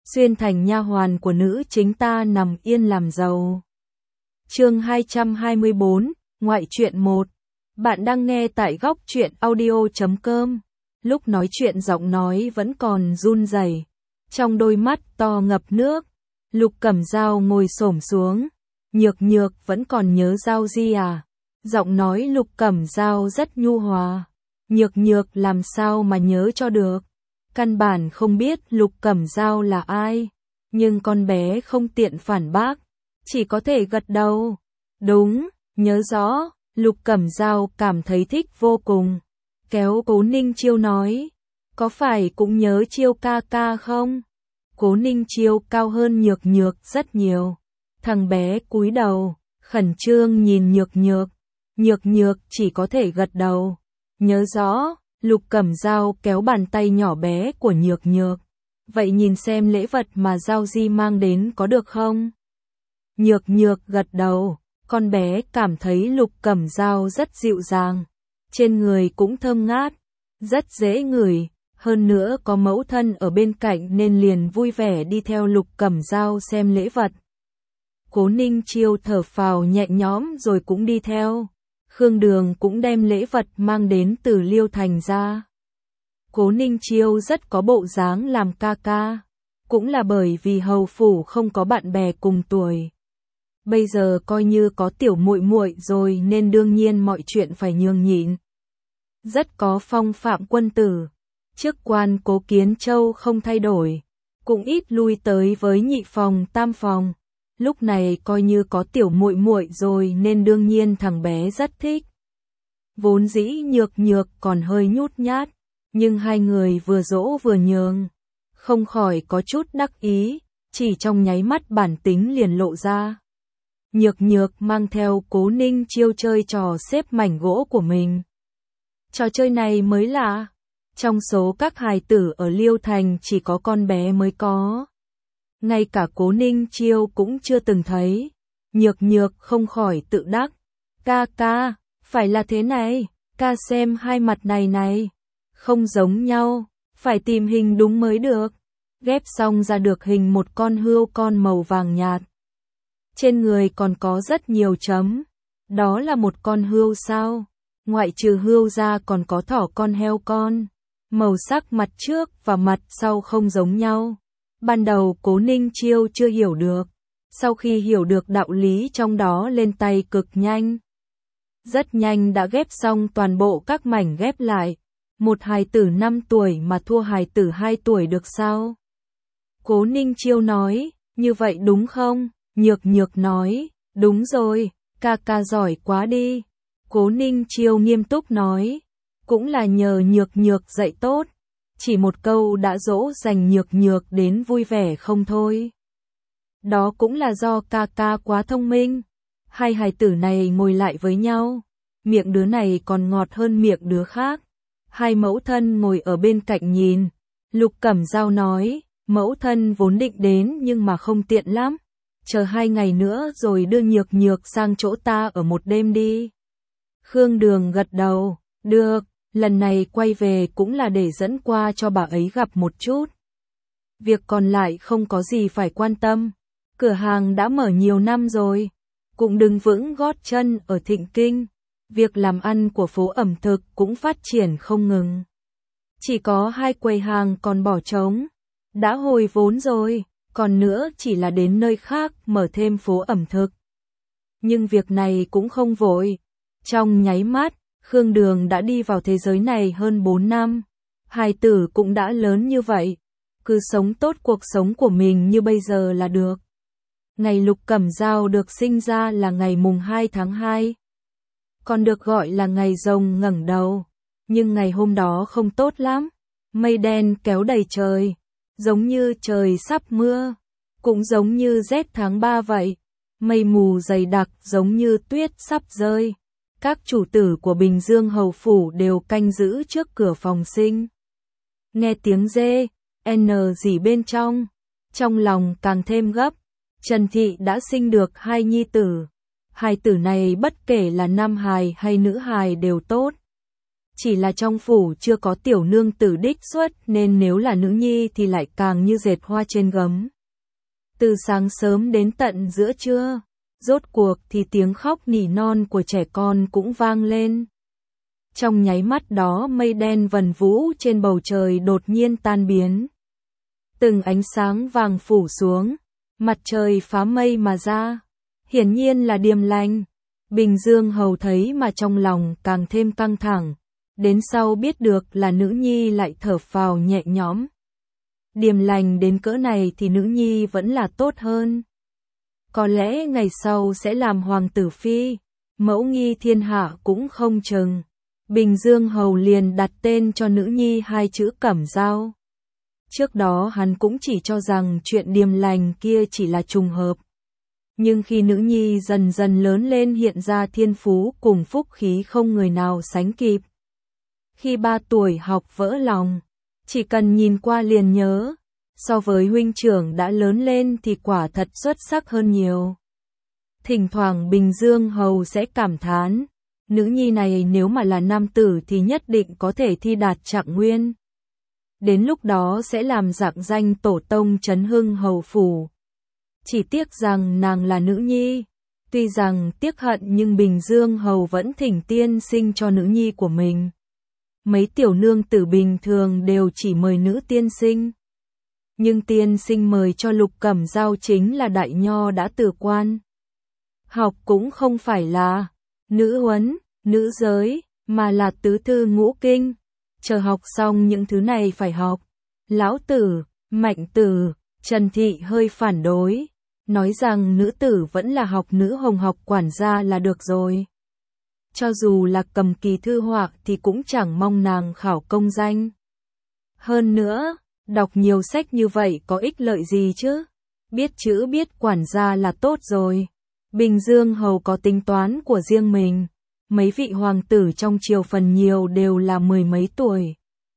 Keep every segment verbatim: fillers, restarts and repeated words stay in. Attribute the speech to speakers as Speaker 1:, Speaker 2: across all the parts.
Speaker 1: xuyên thành nha hoàn của nữ chính ta nằm yên làm giàu. Chương hai trăm hai mươi bốn, ngoại truyện một. Bạn đang nghe tại góc truyện audio chấm com. Lúc nói chuyện giọng nói vẫn còn run rẩy, trong đôi mắt to ngập nước. Lục Cẩm Dao ngồi xổm xuống. Nhược Nhược vẫn còn nhớ Dao Di à? Giọng nói Lục Cẩm Dao rất nhu hòa. Nhược Nhược làm sao mà nhớ cho được. Căn bản không biết Lục Cẩm Dao là ai. Nhưng con bé không tiện phản bác, chỉ có thể gật đầu. Đúng, nhớ rõ. Lục Cẩm Dao cảm thấy thích vô cùng. Kéo Cố Ninh Chiêu nói, có phải cũng nhớ Chiêu ca ca không? Cố Ninh Chiêu cao hơn Nhược Nhược rất nhiều. Thằng bé cúi đầu, khẩn trương nhìn Nhược Nhược. Nhược Nhược chỉ có thể gật đầu. Nhớ rõ. Lục Cẩm Dao kéo bàn tay nhỏ bé của Nhược Nhược. Vậy nhìn xem lễ vật mà Dao Di mang đến có được không? Nhược Nhược gật đầu. Con bé cảm thấy Lục Cẩm Dao rất dịu dàng. Trên người cũng thơm ngát, rất dễ ngửi. Hơn nữa có mẫu thân ở bên cạnh nên liền vui vẻ đi theo Lục Cẩm Dao xem lễ vật. Cố Ninh Chiêu thở phào nhẹ nhõm rồi cũng đi theo. Khương Đường cũng đem lễ vật mang đến từ Liêu Thành ra. Cố Ninh Chiêu rất có bộ dáng làm ca ca. Cũng là bởi vì hầu phủ không có bạn bè cùng tuổi. Bây giờ coi như có tiểu muội muội rồi nên đương nhiên mọi chuyện phải nhường nhịn. Rất có phong phạm quân tử. Chức quan Cố Kiến Châu không thay đổi. Cũng ít lui tới với nhị phòng tam phòng. Lúc này coi như có tiểu muội muội rồi nên đương nhiên thằng bé rất thích. Vốn dĩ Nhược Nhược còn hơi nhút nhát, nhưng hai người vừa dỗ vừa nhường, không khỏi có chút đắc ý, chỉ trong nháy mắt bản tính liền lộ ra. Nhược Nhược mang theo Cố Ninh Chiêu chơi trò xếp mảnh gỗ của mình. Trò chơi này mới lạ, trong số các hài tử ở Liêu Thành chỉ có con bé mới có. Ngay cả Cố Ninh Chiêu cũng chưa từng thấy. Nhược Nhược không khỏi tự đắc. Ca ca, phải là thế này, ca xem hai mặt này này. Không giống nhau, phải tìm hình đúng mới được. Ghép xong ra được hình một con hươu con màu vàng nhạt. Trên người còn có rất nhiều chấm. Đó là một con hươu sao? Ngoại trừ hươu ra còn có thỏ con heo con. Màu sắc mặt trước và mặt sau không giống nhau. Ban đầu Cố Ninh Chiêu chưa hiểu được, sau khi hiểu được đạo lý trong đó lên tay cực nhanh. Rất nhanh đã ghép xong toàn bộ các mảnh ghép lại. Một hài tử năm tuổi mà thua hài tử hai tuổi được sao? Cố Ninh Chiêu nói, như vậy đúng không? Nhược Nhược nói, đúng rồi, ca ca giỏi quá đi. Cố Ninh Chiêu nghiêm túc nói, cũng là nhờ Nhược Nhược dạy tốt. Chỉ một câu đã dỗ dành Nhược Nhược đến vui vẻ không thôi. Đó cũng là do ca ca quá thông minh. Hai hài tử này ngồi lại với nhau, miệng đứa này còn ngọt hơn miệng đứa khác. Hai mẫu thân ngồi ở bên cạnh nhìn. Lục Cẩm Dao nói, mẫu thân vốn định đến nhưng mà không tiện lắm. Chờ hai ngày nữa rồi đưa Nhược Nhược sang chỗ ta ở một đêm đi. Khương Đường gật đầu, được. Lần này quay về cũng là để dẫn qua cho bà ấy gặp một chút. Việc còn lại không có gì phải quan tâm. Cửa hàng đã mở nhiều năm rồi. Cũng đứng vững gót chân ở Thịnh Kinh. Việc làm ăn của phố ẩm thực cũng phát triển không ngừng. Chỉ có hai quầy hàng còn bỏ trống. Đã hồi vốn rồi. Còn nữa chỉ là đến nơi khác mở thêm phố ẩm thực. Nhưng việc này cũng không vội. Trong nháy mắt, Khương Đường đã đi vào thế giới này hơn bốn năm. Hài tử cũng đã lớn như vậy. Cứ sống tốt cuộc sống của mình như bây giờ là được. Ngày Lục Cẩm Dao được sinh ra là ngày mùng hai tháng hai. Còn được gọi là ngày rồng ngẩng đầu. Nhưng ngày hôm đó không tốt lắm. Mây đen kéo đầy trời. Giống như trời sắp mưa. Cũng giống như rét tháng ba vậy. Mây mù dày đặc giống như tuyết sắp rơi. Các chủ tử của Bình Dương hầu phủ đều canh giữ trước cửa phòng sinh. Nghe tiếng dê, n gì bên trong, trong lòng càng thêm gấp. Trần Thị đã sinh được hai nhi tử. Hai tử này bất kể là nam hài hay nữ hài đều tốt. Chỉ là trong phủ chưa có tiểu nương tử đích xuất nên nếu là nữ nhi thì lại càng như dệt hoa trên gấm. Từ sáng sớm đến tận giữa trưa, rốt cuộc thì tiếng khóc nỉ non của trẻ con cũng vang lên. Trong nháy mắt đó mây đen vần vũ trên bầu trời đột nhiên tan biến. Từng ánh sáng vàng phủ xuống, mặt trời phá mây mà ra. Hiển nhiên là Điềm Lành. Bình Dương Hầu thấy mà trong lòng càng thêm căng thẳng. Đến sau biết được là nữ nhi lại thở phào nhẹ nhõm. Điềm Lành đến cỡ này thì nữ nhi vẫn là tốt hơn. Có lẽ ngày sau sẽ làm hoàng tử phi, mẫu nghi thiên hạ cũng không chừng. Bình Dương Hầu liền đặt tên cho nữ nhi hai chữ Cẩm Dao. Trước đó hắn cũng chỉ cho rằng chuyện Điềm Lành kia chỉ là trùng hợp. Nhưng khi nữ nhi dần dần lớn lên hiện ra thiên phú cùng phúc khí không người nào sánh kịp. Khi ba tuổi học vỡ lòng, chỉ cần nhìn qua liền nhớ, so với huynh trưởng đã lớn lên thì quả thật xuất sắc hơn nhiều. Thỉnh thoảng Bình Dương Hầu sẽ cảm thán, nữ nhi này nếu mà là nam tử thì nhất định có thể thi đạt trạng nguyên. Đến lúc đó sẽ làm rạng danh tổ tông Trấn Hưng Hầu phủ. Chỉ tiếc rằng nàng là nữ nhi, tuy rằng tiếc hận nhưng Bình Dương Hầu vẫn thỉnh tiên sinh cho nữ nhi của mình. Mấy tiểu nương tử bình thường đều chỉ mời nữ tiên sinh. Nhưng tiên sinh mời cho Lục Cẩm Dao chính là đại nho đã từ quan. Học cũng không phải là nữ huấn, nữ giới, mà là tứ thư ngũ kinh. Chờ học xong những thứ này phải học. Lão tử, Mạnh tử, Trần Thị hơi phản đối, nói rằng nữ tử vẫn là học nữ hồng học quản gia là được rồi. Cho dù là cầm kỳ thư họa thì cũng chẳng mong nàng khảo công danh. Hơn nữa, đọc nhiều sách như vậy có ích lợi gì chứ? Biết chữ biết quản gia là tốt rồi. Bình Dương Hầu có tính toán của riêng mình. Mấy vị hoàng tử trong triều phần nhiều đều là mười mấy tuổi.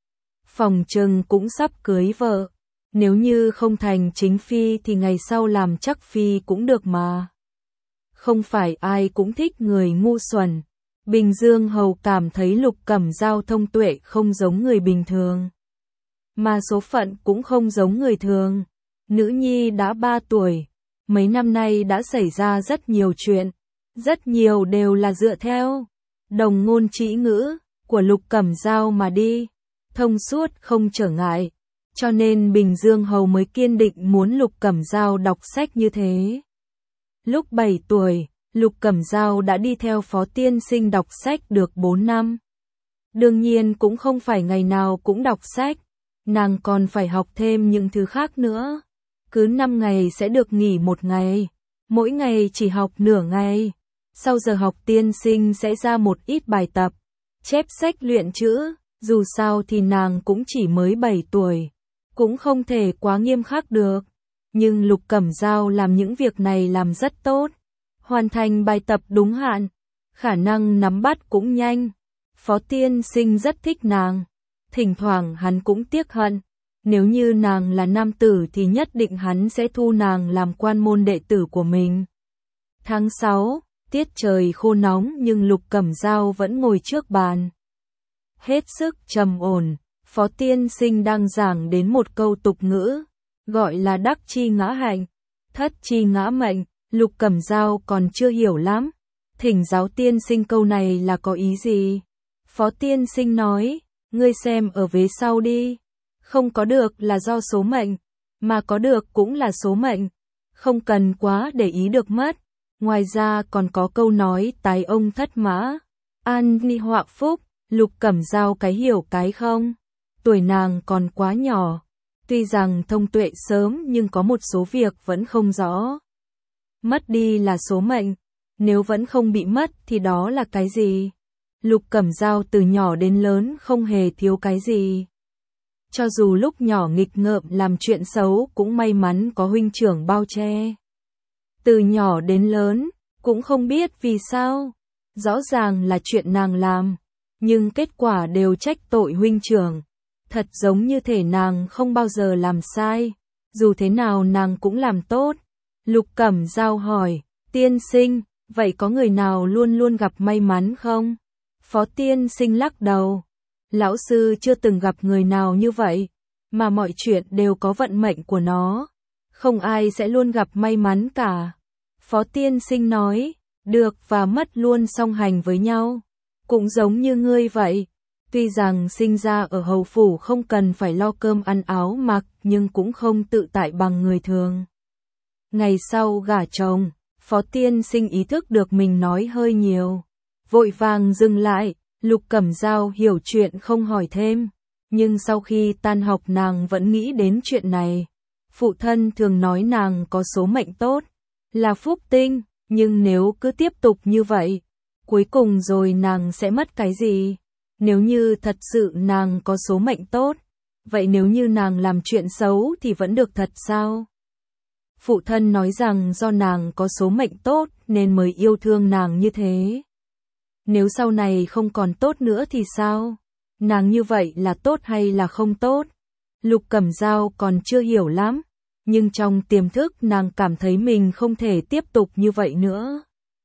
Speaker 1: Phòng trừng cũng sắp cưới vợ. Nếu như không thành chính phi thì ngày sau làm chắc phi cũng được mà. Không phải ai cũng thích người ngu xuẩn. Bình Dương Hầu cảm thấy Lục Cẩm Dao thông tuệ không giống người bình thường. Mà số phận cũng không giống người thường. Nữ nhi đã ba tuổi. Mấy năm nay đã xảy ra rất nhiều chuyện. Rất nhiều đều là dựa theo đồng ngôn trĩ ngữ của Lục Cẩm Dao mà đi. Thông suốt không trở ngại. Cho nên Bình Dương Hầu mới kiên định muốn Lục Cẩm Dao đọc sách như thế. Lúc bảy tuổi, Lục Cẩm Dao đã đi theo Phó tiên sinh đọc sách được bốn năm. Đương nhiên cũng không phải ngày nào cũng đọc sách, nàng còn phải học thêm những thứ khác nữa. Cứ năm ngày sẽ được nghỉ một ngày, mỗi ngày chỉ học nửa ngày. Sau giờ học tiên sinh sẽ ra một ít bài tập, chép sách luyện chữ, dù sao thì nàng cũng chỉ mới bảy tuổi, cũng không thể quá nghiêm khắc được. Nhưng Lục Cẩm Dao làm những việc này làm rất tốt. Hoàn thành bài tập đúng hạn, khả năng nắm bắt cũng nhanh. Phó tiên sinh rất thích nàng. Thỉnh thoảng hắn cũng tiếc hận. Nếu như nàng là nam tử thì nhất định hắn sẽ thu nàng làm quan môn đệ tử của mình. Tháng sáu, tiết trời khô nóng nhưng Lục Cẩm Dao vẫn ngồi trước bàn. Hết sức trầm ổn, Phó tiên sinh đang giảng đến một câu tục ngữ, gọi là đắc chi ngã hạnh, thất chi ngã mệnh. Lục Cẩm Dao còn chưa hiểu lắm. Thỉnh giáo tiên sinh câu này là có ý gì? Phó tiên sinh nói, ngươi xem ở vế sau đi. Không có được là do số mệnh, mà có được cũng là số mệnh. Không cần quá để ý được mất. Ngoài ra còn có câu nói tái ông thất mã, an ni họa phúc. Lục Cẩm Dao cái hiểu cái không. Tuổi nàng còn quá nhỏ. Tuy rằng thông tuệ sớm nhưng có một số việc vẫn không rõ. Mất đi là số mệnh, nếu vẫn không bị mất thì đó là cái gì? Lục Cẩm Dao từ nhỏ đến lớn không hề thiếu cái gì. Cho dù lúc nhỏ nghịch ngợm làm chuyện xấu cũng may mắn có huynh trưởng bao che. Từ nhỏ đến lớn, cũng không biết vì sao. Rõ ràng là chuyện nàng làm, nhưng kết quả đều trách tội huynh trưởng. Thật giống như thể nàng không bao giờ làm sai, dù thế nào nàng cũng làm tốt. Lục Cẩm Dao hỏi, tiên sinh, vậy có người nào luôn luôn gặp may mắn không? Phó tiên sinh lắc đầu, Lão sư chưa từng gặp người nào như vậy, mà mọi chuyện đều có vận mệnh của nó, không ai sẽ luôn gặp may mắn cả. Phó tiên sinh nói, được và mất luôn song hành với nhau, cũng giống như ngươi vậy. Tuy rằng sinh ra ở hầu phủ không cần phải lo cơm ăn áo mặc, nhưng cũng không tự tại bằng người thường. Ngày sau gả chồng, Phó tiên sinh ý thức được mình nói hơi nhiều, vội vàng dừng lại. Lục Cẩm Dao hiểu chuyện không hỏi thêm, nhưng sau khi tan học nàng vẫn nghĩ đến chuyện này. Phụ thân thường nói nàng có số mệnh tốt, là phúc tinh, nhưng nếu cứ tiếp tục như vậy, cuối cùng rồi nàng sẽ mất cái gì? Nếu như thật sự nàng có số mệnh tốt, vậy nếu như nàng làm chuyện xấu thì vẫn được thật sao? Phụ thân nói rằng do nàng có số mệnh tốt nên mới yêu thương nàng như thế. Nếu sau này không còn tốt nữa thì sao? Nàng như vậy là tốt hay là không tốt? Lục Cẩm Dao còn chưa hiểu lắm, nhưng trong tiềm thức nàng cảm thấy mình không thể tiếp tục như vậy nữa.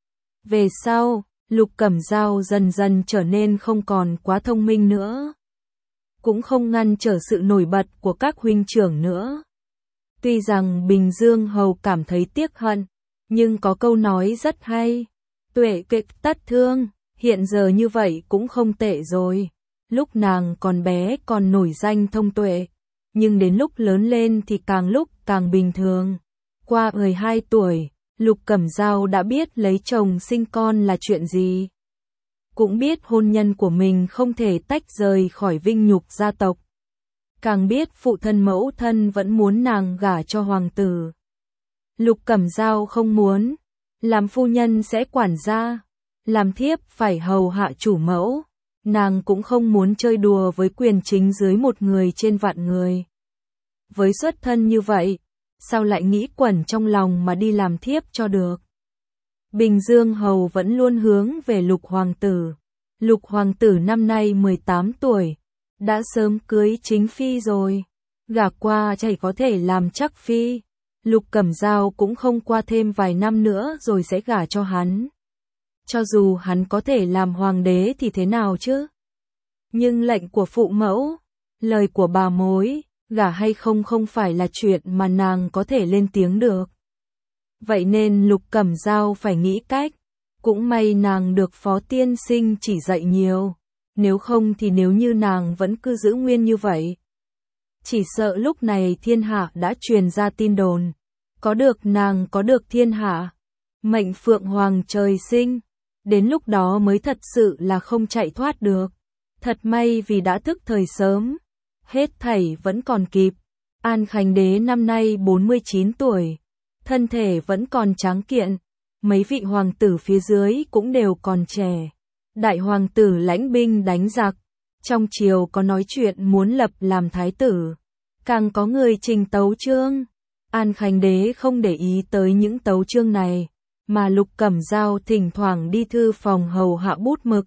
Speaker 1: Về sau, Lục Cẩm Dao dần dần trở nên không còn quá thông minh nữa, cũng không ngăn trở sự nổi bật của các huynh trưởng nữa. Tuy rằng Bình Dương Hầu cảm thấy tiếc hận, nhưng có câu nói rất hay, tuệ kịch tất thương. Hiện giờ như vậy cũng không tệ rồi. Lúc nàng còn bé còn nổi danh thông tuệ, nhưng đến lúc lớn lên thì càng lúc càng bình thường. Qua mười hai tuổi, Lục Cẩm Dao đã biết lấy chồng sinh con là chuyện gì. Cũng biết hôn nhân của mình không thể tách rời khỏi vinh nhục gia tộc. Càng biết phụ thân mẫu thân vẫn muốn nàng gả cho hoàng tử. Lục Cẩm Dao không muốn, làm phu nhân sẽ quản gia, làm thiếp phải hầu hạ chủ mẫu, nàng cũng không muốn chơi đùa với quyền chính dưới một người trên vạn người. Với xuất thân như vậy, sao lại nghĩ quẩn trong lòng mà đi làm thiếp cho được. Bình Dương Hầu vẫn luôn hướng về Lục Hoàng tử. Lục Hoàng tử năm nay mười tám tuổi, đã sớm cưới chính phi rồi, gả qua chỉ có thể làm chắc phi. Lục Cẩm Dao cũng không qua thêm vài năm nữa rồi sẽ gả cho hắn. Cho dù hắn có thể làm hoàng đế thì thế nào chứ? Nhưng lệnh của phụ mẫu, lời của bà mối, gả hay không không phải là chuyện mà nàng có thể lên tiếng được. Vậy nên Lục Cẩm Dao phải nghĩ cách. Cũng may nàng được Phó tiên sinh chỉ dạy nhiều. Nếu không thì nếu như nàng vẫn cứ giữ nguyên như vậy, chỉ sợ lúc này thiên hạ đã truyền ra tin đồn. Có được nàng có được thiên hạ. Mệnh phượng hoàng trời sinh. Đến lúc đó mới thật sự là không chạy thoát được. Thật may vì đã thức thời sớm. Hết thảy vẫn còn kịp. An Khánh Đế năm nay bốn mươi chín tuổi. Thân thể vẫn còn tráng kiện. Mấy vị hoàng tử phía dưới cũng đều còn trẻ. Đại hoàng tử lãnh binh đánh giặc. Trong triều có nói chuyện muốn lập làm thái tử. Càng có người trình tấu chương. An Khánh Đế không để ý tới những tấu chương này, mà Lục Cẩm Dao thỉnh thoảng đi thư phòng hầu hạ bút mực.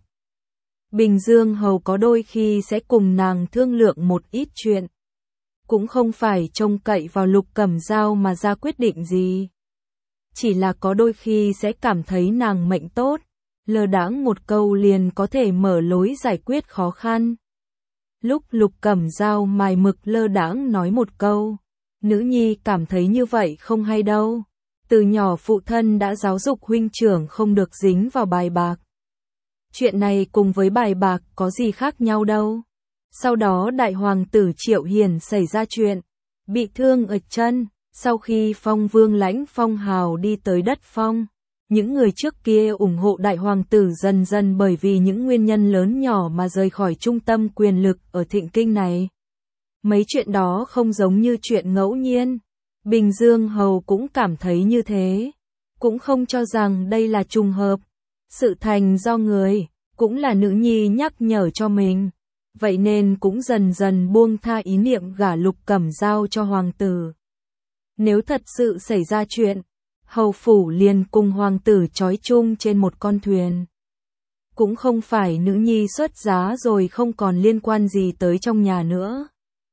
Speaker 1: Bình Dương Hầu có đôi khi sẽ cùng nàng thương lượng một ít chuyện. Cũng không phải trông cậy vào Lục Cẩm Dao mà ra quyết định gì. Chỉ là có đôi khi sẽ cảm thấy nàng mệnh tốt, lơ đãng một câu liền có thể mở lối giải quyết khó khăn. Lúc Lục Cẩm Dao mài mực lơ đãng nói một câu, nữ nhi cảm thấy như vậy không hay đâu. Từ nhỏ phụ thân đã giáo dục huynh trưởng không được dính vào bài bạc. Chuyện này cùng với bài bạc có gì khác nhau đâu. Sau đó đại hoàng tử Triệu Hiền xảy ra chuyện, bị thương ở chân. Sau khi Phong Vương lãnh Phong Hào đi tới đất Phong, những người trước kia ủng hộ đại hoàng tử dần dần bởi vì những nguyên nhân lớn nhỏ mà rời khỏi trung tâm quyền lực ở Thịnh Kinh này. Mấy chuyện đó không giống như chuyện ngẫu nhiên. Bình Dương Hầu cũng cảm thấy như thế, cũng không cho rằng đây là trùng hợp. Sự thành do người, cũng là nữ nhi nhắc nhở cho mình. Vậy nên cũng dần dần buông tha ý niệm gả Lục Cẩm Dao cho hoàng tử. Nếu thật sự xảy ra chuyện, hầu phủ liền cùng hoàng tử trói chung trên một con thuyền. Cũng không phải nữ nhi xuất giá rồi không còn liên quan gì tới trong nhà nữa.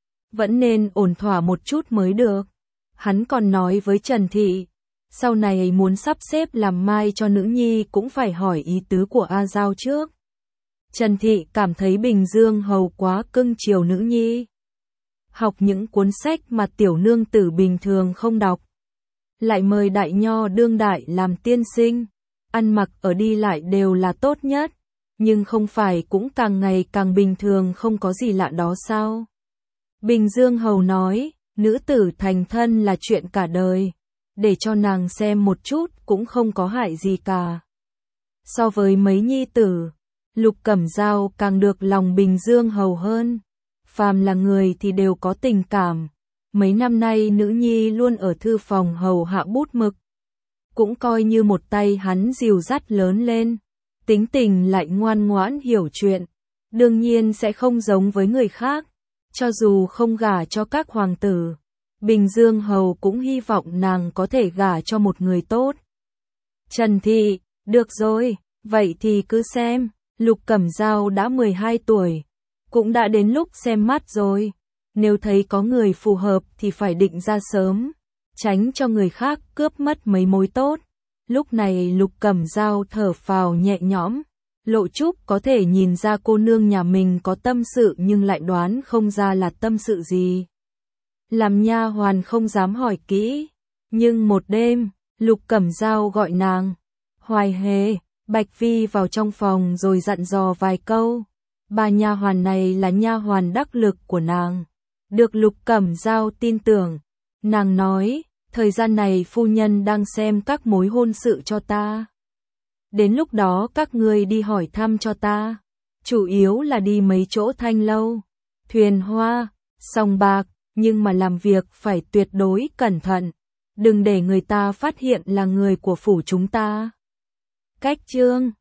Speaker 1: Vẫn nên ổn thỏa một chút mới được. Hắn còn nói với Trần Thị, sau này muốn sắp xếp làm mai cho nữ nhi cũng phải hỏi ý tứ của A Giao trước. Trần Thị cảm thấy Bình Dương Hầu quá cưng chiều nữ nhi. Học những cuốn sách mà tiểu nương tử bình thường không đọc. Lại mời đại nho đương đại làm tiên sinh. Ăn mặc ở đi lại đều là tốt nhất. Nhưng không phải cũng càng ngày càng bình thường, không có gì lạ đó sao? Bình Dương Hầu nói, nữ tử thành thân là chuyện cả đời. Để cho nàng xem một chút cũng không có hại gì cả. So với mấy nhi tử, Lục Cẩm Dao càng được lòng Bình Dương Hầu hơn. Phàm là người thì đều có tình cảm. Mấy năm nay nữ nhi luôn ở thư phòng hầu hạ bút mực. Cũng coi như một tay hắn dìu dắt lớn lên. Tính tình lại ngoan ngoãn hiểu chuyện. Đương nhiên sẽ không giống với người khác. Cho dù không gả cho các hoàng tử, Bình Dương Hầu cũng hy vọng nàng có thể gả cho một người tốt. Trần Thị, được rồi, vậy thì cứ xem. Lục Cẩm Dao đã mười hai tuổi, cũng đã đến lúc xem mắt rồi. Nếu thấy có người phù hợp thì phải định ra sớm, tránh cho người khác cướp mất mấy mối tốt. Lúc này Lục Cẩm Dao thở phào nhẹ nhõm. Lộ Trúc có thể nhìn ra cô nương nhà mình có tâm sự nhưng lại đoán không ra là tâm sự gì. Làm nha hoàn không dám hỏi kỹ. Nhưng một đêm, Lục Cẩm Dao gọi nàng. Hoài Hề, Bạch Vi vào trong phòng rồi dặn dò vài câu. Bà nha hoàn này là nha hoàn đắc lực của nàng. Được Lục Cẩm Dao tin tưởng. Nàng nói, thời gian này phu nhân đang xem các mối hôn sự cho ta. Đến lúc đó các ngươi đi hỏi thăm cho ta. Chủ yếu là đi mấy chỗ thanh lâu, thuyền hoa, sòng bạc, nhưng mà làm việc phải tuyệt đối cẩn thận. Đừng để người ta phát hiện là người của phủ chúng ta. Cách chương